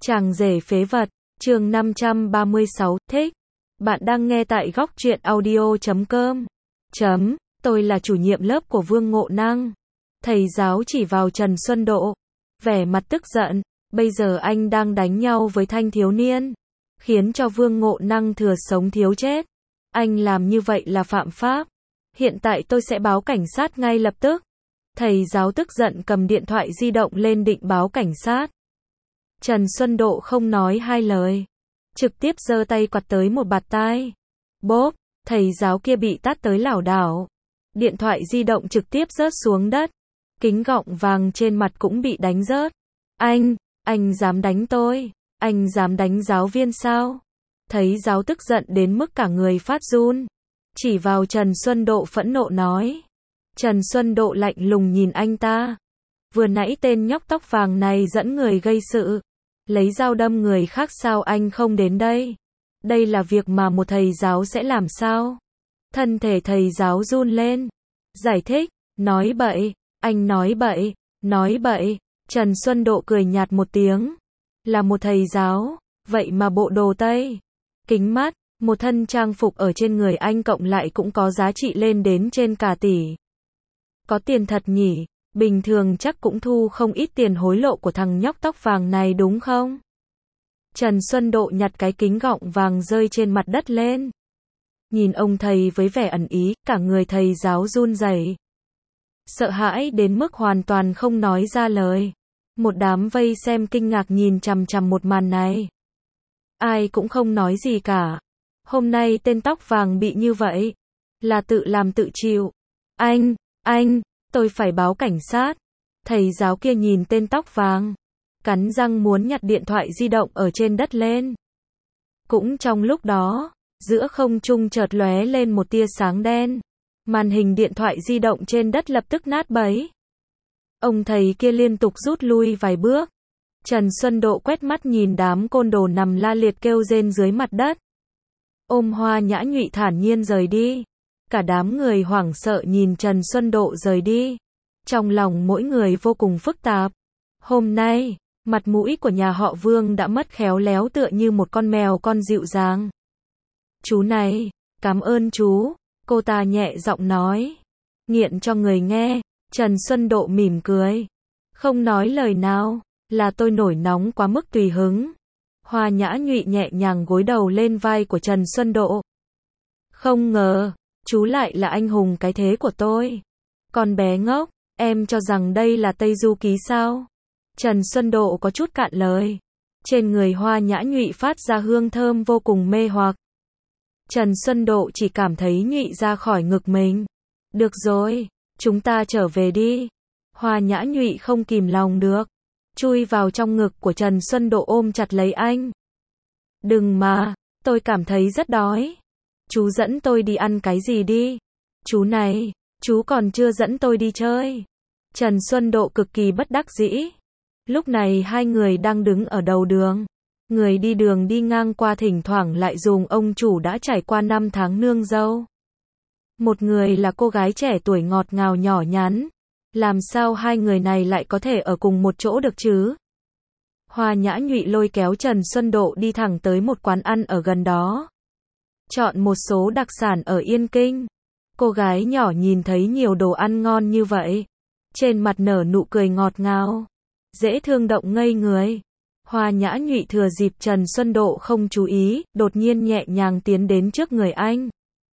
Chàng rể phế vật, chương 536, thích. Bạn đang nghe tại góc truyện audio.com. Tôi là chủ nhiệm lớp của Vương Ngộ Năng. Thầy giáo chỉ vào Trần Xuân Độ. Vẻ mặt tức giận, bây giờ anh đang đánh nhau với thanh thiếu niên. Khiến cho Vương Ngộ Năng thừa sống thiếu chết. Anh làm như vậy là phạm pháp. Hiện tại tôi sẽ báo cảnh sát ngay lập tức. Thầy giáo tức giận cầm điện thoại di động lên định báo cảnh sát. Trần Xuân Độ không nói hai lời. Trực tiếp giơ tay quạt tới một bạt tai. Bốp, thầy giáo kia bị tát tới lảo đảo. Điện thoại di động trực tiếp rớt xuống đất. Kính gọng vàng trên mặt cũng bị đánh rớt. Anh dám đánh tôi? Anh dám đánh giáo viên sao? Thầy giáo tức giận đến mức cả người phát run. Chỉ vào Trần Xuân Độ phẫn nộ nói. Trần Xuân Độ lạnh lùng nhìn anh ta. Vừa nãy tên nhóc tóc vàng này dẫn người gây sự. Lấy dao đâm người khác sao anh không đến đây? Đây là việc mà một thầy giáo sẽ làm sao? Thân thể thầy giáo run lên. Giải thích, nói bậy, anh nói bậy. Trần Xuân Độ cười nhạt một tiếng. Là một thầy giáo, vậy mà bộ đồ Tây, kính mắt, một thân trang phục ở trên người anh cộng lại cũng có giá trị lên đến trên cả tỷ. Có tiền thật nhỉ, bình thường chắc cũng thu không ít tiền hối lộ của thằng nhóc tóc vàng này đúng không? Trần Xuân Độ nhặt cái kính gọng vàng rơi trên mặt đất lên. Nhìn ông thầy với vẻ ẩn ý, cả người thầy giáo run rẩy. Sợ hãi đến mức hoàn toàn không nói ra lời. Một đám vây xem kinh ngạc nhìn chằm chằm một màn này. Ai cũng không nói gì cả. Hôm nay tên tóc vàng bị như vậy, là tự làm tự chịu. Anh, tôi phải báo cảnh sát. Thầy giáo kia nhìn tên tóc vàng, cắn răng muốn nhặt điện thoại di động ở trên đất lên. Cũng trong lúc đó, giữa không trung chợt lóe lên một tia sáng đen. Màn hình điện thoại di động trên đất lập tức nát bấy. Ông thầy kia liên tục rút lui vài bước. Trần Xuân Độ quét mắt nhìn đám côn đồ nằm la liệt kêu rên dưới mặt đất. Ôm Hoa Nhã Nhụy thản nhiên rời đi. Cả đám người hoảng sợ nhìn Trần Xuân Độ rời đi. Trong lòng mỗi người vô cùng phức tạp. Hôm nay, mặt mũi của nhà họ Vương đã mất khéo léo tựa như một con mèo con dịu dàng. Chú này, cảm ơn chú, cô ta nhẹ giọng nói. Nghiện cho người nghe. Trần Xuân Độ mỉm cười. Không nói lời nào, là tôi nổi nóng quá mức tùy hứng. Hoa Nhã Nhụy nhẹ nhàng gối đầu lên vai của Trần Xuân Độ. Không ngờ, chú lại là anh hùng cái thế của tôi. Con bé ngốc, em cho rằng đây là Tây Du Ký sao? Trần Xuân Độ có chút cạn lời. Trên người Hoa Nhã Nhụy phát ra hương thơm vô cùng mê hoặc. Trần Xuân Độ chỉ cảm thấy Nhụy ra khỏi ngực mình. Được rồi, chúng ta trở về đi. Hoa Nhã Nhụy không kìm lòng được, chui vào trong ngực của Trần Xuân Độ ôm chặt lấy anh. Đừng mà, tôi cảm thấy rất đói. Chú dẫn tôi đi ăn cái gì đi. Chú này, chú còn chưa dẫn tôi đi chơi. Trần Xuân Độ cực kỳ bất đắc dĩ. Lúc này hai người đang đứng ở đầu đường. Người đi đường đi ngang qua thỉnh thoảng lại dùng ông chủ đã trải qua 5 tháng nương dâu. Một người là cô gái trẻ tuổi ngọt ngào nhỏ nhắn. Làm sao hai người này lại có thể ở cùng một chỗ được chứ? Hoa Nhã Nhụy lôi kéo Trần Xuân Độ đi thẳng tới một quán ăn ở gần đó. Chọn một số đặc sản ở Yên Kinh. Cô gái nhỏ nhìn thấy nhiều đồ ăn ngon như vậy. Trên mặt nở nụ cười ngọt ngào. Dễ thương động ngây người. Hoa Nhã Nhụy thừa dịp Trần Xuân Độ không chú ý, đột nhiên nhẹ nhàng tiến đến trước người anh.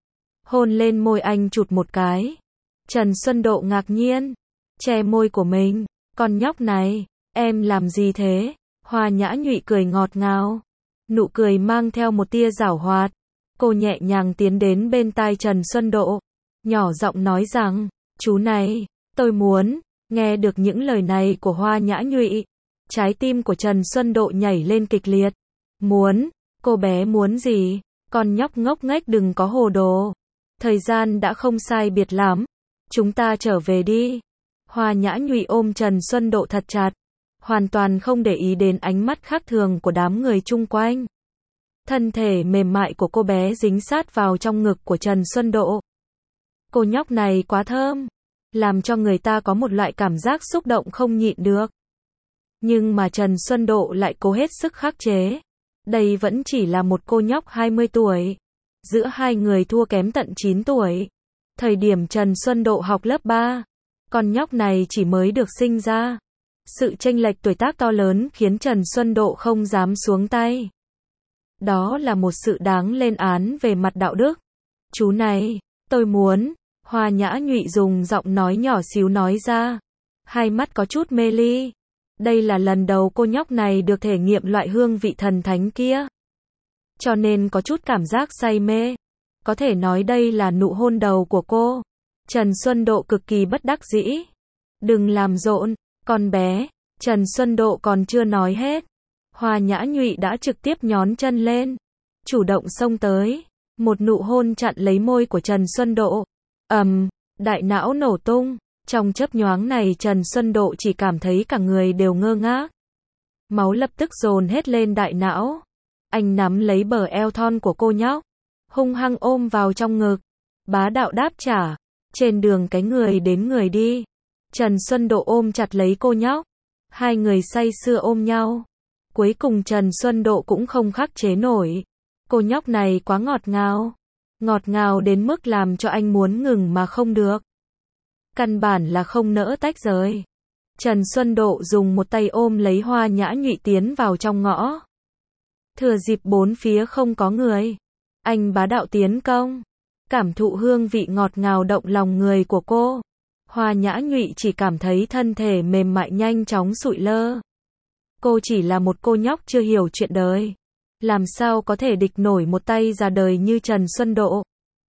Hôn lên môi anh chụt một cái. Trần Xuân Độ ngạc nhiên. Che môi của mình. Con nhóc này, em làm gì thế? Hoa Nhã Nhụy cười ngọt ngào. Nụ cười mang theo một tia giảo hoạt. Cô nhẹ nhàng tiến đến bên tai Trần Xuân Độ. Nhỏ giọng nói rằng, chú này, tôi muốn. Nghe được những lời này của Hoa Nhã Nhụy. Trái tim của Trần Xuân Độ nhảy lên kịch liệt. Muốn, cô bé muốn gì? Con nhóc ngốc nghếch đừng có hồ đồ. Thời gian đã không sai biệt lắm. Chúng ta trở về đi. Hoa Nhã Nhụy ôm Trần Xuân Độ thật chặt. Hoàn toàn không để ý đến ánh mắt khác thường của đám người chung quanh. Thân thể mềm mại của cô bé dính sát vào trong ngực của Trần Xuân Độ. Cô nhóc này quá thơm. Làm cho người ta có một loại cảm giác xúc động không nhịn được. Nhưng mà Trần Xuân Độ lại cố hết sức khắc chế. Đây vẫn chỉ là một cô nhóc 20 tuổi. Giữa hai người thua kém tận 9 tuổi. Thời điểm Trần Xuân Độ học lớp 3, con nhóc này chỉ mới được sinh ra. Sự chênh lệch tuổi tác to lớn khiến Trần Xuân Độ không dám xuống tay. Đó là một sự đáng lên án về mặt đạo đức. Chú này, tôi muốn, Hoa Nhã Nhụy dùng giọng nói nhỏ xíu nói ra. Hai mắt có chút mê ly. Đây là lần đầu cô nhóc này được thể nghiệm loại hương vị thần thánh kia. Cho nên có chút cảm giác say mê. Có thể nói đây là nụ hôn đầu của cô. Trần Xuân Độ cực kỳ bất đắc dĩ. Đừng làm rộn, con bé. Trần Xuân Độ còn chưa nói hết. Hoa Nhã Nhụy đã trực tiếp nhón chân lên. Chủ động xông tới. Một nụ hôn chặn lấy môi của Trần Xuân Độ. Đại não nổ tung. Trong chớp nhoáng này Trần Xuân Độ chỉ cảm thấy cả người đều ngơ ngác. Máu lập tức dồn hết lên đại não. Anh nắm lấy bờ eo thon của cô nhóc. Hung hăng ôm vào trong ngực. Bá đạo đáp trả. Trên đường cái người đến người đi. Trần Xuân Độ ôm chặt lấy cô nhóc. Hai người say sưa ôm nhau. Cuối cùng Trần Xuân Độ cũng không khắc chế nổi. Cô nhóc này quá ngọt ngào. Ngọt ngào đến mức làm cho anh muốn ngừng mà không được. Căn bản là không nỡ tách rời. Trần Xuân Độ dùng một tay ôm lấy Hoa Nhã Nhụy tiến vào trong ngõ. Thừa dịp bốn phía không có người. Anh bá đạo tiến công. Cảm thụ hương vị ngọt ngào động lòng người của cô. Hoa Nhã Nhụy chỉ cảm thấy thân thể mềm mại nhanh chóng sụi lơ. Cô chỉ là một cô nhóc chưa hiểu chuyện đời. Làm sao có thể địch nổi một tay già đời như Trần Xuân Độ.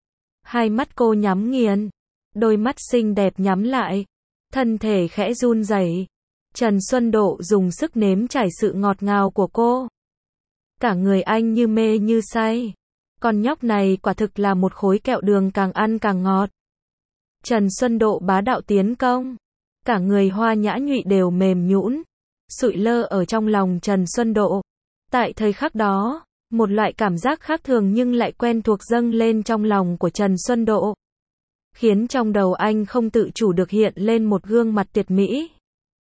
Hai mắt cô nhắm nghiền. Đôi mắt xinh đẹp nhắm lại. Thân thể khẽ run rẩy. Trần Xuân Độ dùng sức nếm trải sự ngọt ngào của cô. Cả người anh như mê như say. Con nhóc này quả thực là một khối kẹo đường càng ăn càng ngọt. Trần Xuân Độ bá đạo tiến công. Cả người Hoa Nhã Nhụy đều mềm nhũn, sụi lơ ở trong lòng Trần Xuân Độ. Tại thời khắc đó, một loại cảm giác khác thường nhưng lại quen thuộc dâng lên trong lòng của Trần Xuân Độ. Khiến trong đầu anh không tự chủ được hiện lên một gương mặt tuyệt mỹ.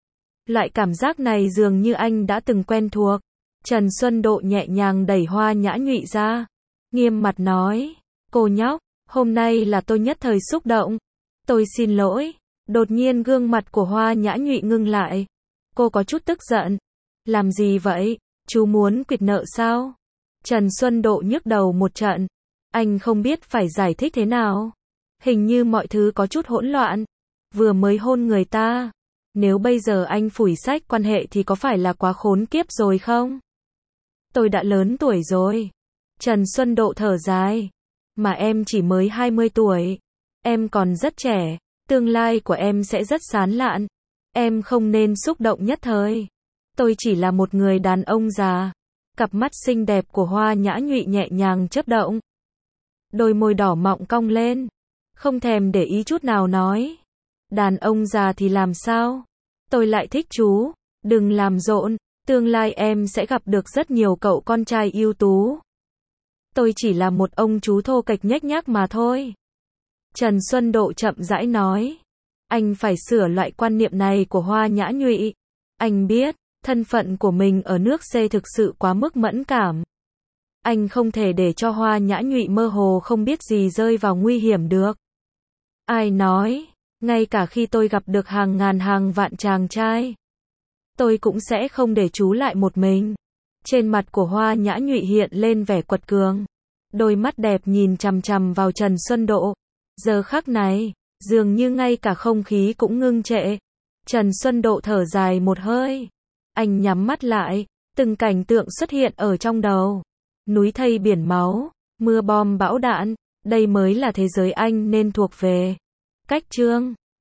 Loại cảm giác này dường như anh đã từng quen thuộc. Trần Xuân Độ nhẹ nhàng đẩy Hoa Nhã Nhụy ra. Nghiêm mặt nói, cô nhóc, hôm nay là tôi nhất thời xúc động. Tôi xin lỗi. Đột nhiên gương mặt của Hoa Nhã Nhụy ngưng lại. Cô có chút tức giận. Làm gì vậy? Chú muốn quỵt nợ sao? Trần Xuân Độ nhức đầu một trận. Anh không biết phải giải thích thế nào. Hình như mọi thứ có chút hỗn loạn. Vừa mới hôn người ta. Nếu bây giờ anh phủi sách quan hệ thì có phải là quá khốn kiếp rồi không? Tôi đã lớn tuổi rồi. Trần Xuân Độ thở dài. Mà em chỉ mới 20 tuổi. Em còn rất trẻ. Tương lai của em sẽ rất sáng lạn. Em không nên xúc động nhất thời. Tôi chỉ là một người đàn ông già. Cặp mắt xinh đẹp của Hoa Nhã Nhụy nhẹ nhàng chớp động. Đôi môi đỏ mọng cong lên. Không thèm để ý chút nào nói. Đàn ông già thì làm sao? Tôi lại thích chú. Đừng làm rộn. Tương lai em sẽ gặp được rất nhiều cậu con trai ưu tú. Tôi chỉ là một ông chú thô kệch nhếch nhác mà thôi. Trần Xuân Độ chậm rãi nói. Anh phải sửa loại quan niệm này của Hoa Nhã Nhụy. Anh biết, thân phận của mình ở nước C thực sự quá mức mẫn cảm. Anh không thể để cho Hoa Nhã Nhụy mơ hồ không biết gì rơi vào nguy hiểm được. Ai nói, ngay cả khi tôi gặp được hàng ngàn hàng vạn chàng trai, tôi cũng sẽ không để chú lại một mình. Trên mặt của Hoa Nhã Nhụy hiện lên vẻ quật cường. Đôi mắt đẹp nhìn chằm chằm vào Trần Xuân Độ. Giờ khắc này, dường như ngay cả không khí cũng ngưng trệ. Trần Xuân Độ thở dài một hơi. Anh nhắm mắt lại, từng cảnh tượng xuất hiện ở trong đầu. Núi thây biển máu, mưa bom bão đạn, đây mới là thế giới anh nên thuộc về. Cách chương